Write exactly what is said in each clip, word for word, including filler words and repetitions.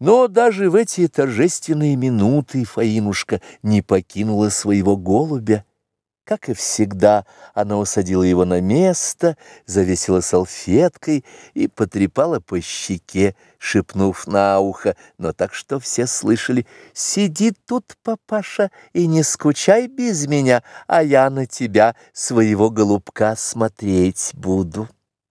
Но даже в эти торжественные минуты Фаинушка не покинула своего голубя. Как и всегда, она усадила его на место, завесила салфеткой и потрепала по щеке, шепнув на ухо, но так, что все слышали: «Сиди тут, папаша, и не скучай без меня, а я на тебя, своего голубка, смотреть буду».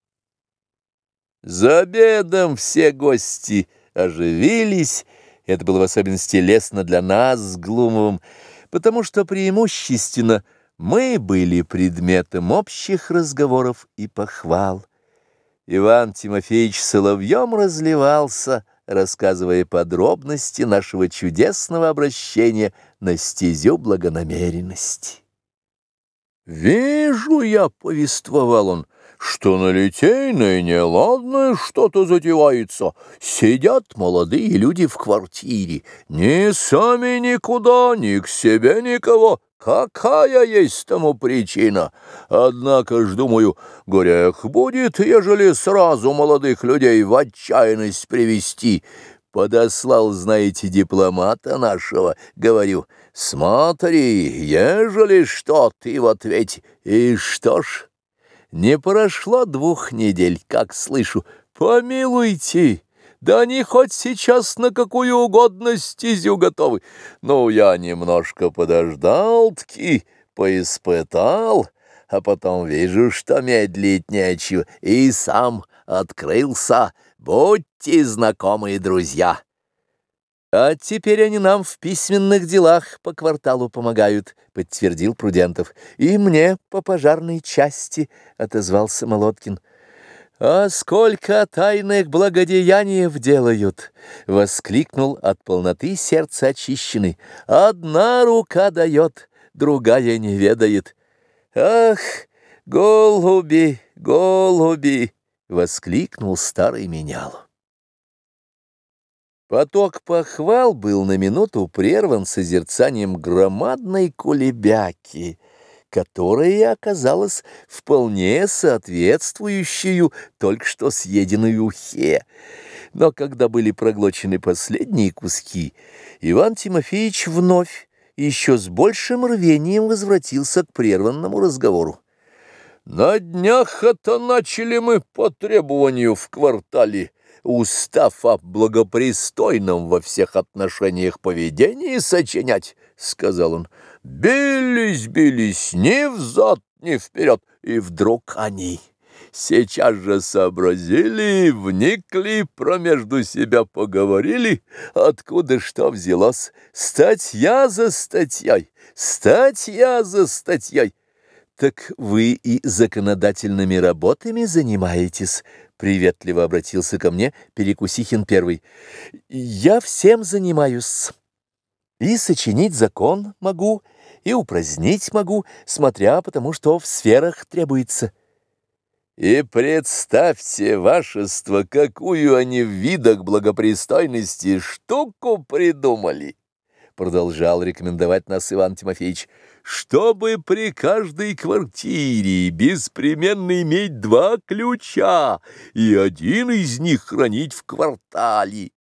За обедом все гости оживились. Это было в особенности лестно для нас с Глумовым, потому что преимущественно мы были предметом общих разговоров и похвал. Иван Тимофеевич соловьем разливался, рассказывая подробности нашего чудесного обращения на стезю благонамеренности. «Вижу я, — повествовал он, — что на Литейной неладное что-то затевается. Сидят молодые люди в квартире, ни сами никуда, ни к себе никого. Какая есть тому причина? Однако ж, думаю, грех будет, ежели сразу молодых людей в отчаянность привести. Подослал, знаете, дипломата нашего, говорю: смотри, ежели что, ты в ответе. И что ж, не прошло двух недель, как слышу: помилуйте, да они хоть сейчас на какую угодно стезю готовы. Ну, я немножко подождал-таки, поиспытал, а потом вижу, что медлить нечего, и сам открылся. Будьте знакомые друзья. А теперь они нам в письменных делах по кварталу помогают, — подтвердил Прудентов. И мне по пожарной части, — отозвался Молоткин. «А сколько тайных благодеяний делают!» — воскликнул от полноты сердца очищенный. «Одна рука дает, другая не ведает». «Ах, голуби, голуби!» — воскликнул старый менял. Поток похвал был на минуту прерван созерцанием громадной кулебяки, которая оказалась вполне соответствующую только что съеденной ухе. Но когда были проглочены последние куски, Иван Тимофеевич вновь еще с большим рвением возвратился к прерванному разговору. «На днях это начали мы по требованию в квартале, устав о благопристойном во всех отношениях поведении сочинять, — сказал он. Бились, бились, ни взад, ни вперед, и вдруг они сейчас же сообразили, вникли, промежду себя поговорили, откуда что взялось. Статья за статьей, статья за статьей. Так вы и законодательными работами занимаетесь? — приветливо обратился ко мне Перекусихин первый. «Я всем занимаюсь. И сочинить закон могу, и упразднить могу, смотря потому, что в сферах требуется». «И представьте, вашество, какую они в видах благопристойности штуку придумали!» — продолжал рекомендовать нас Иван Тимофеевич. «Чтобы при каждой квартире беспременно иметь два ключа, и один из них хранить в квартале».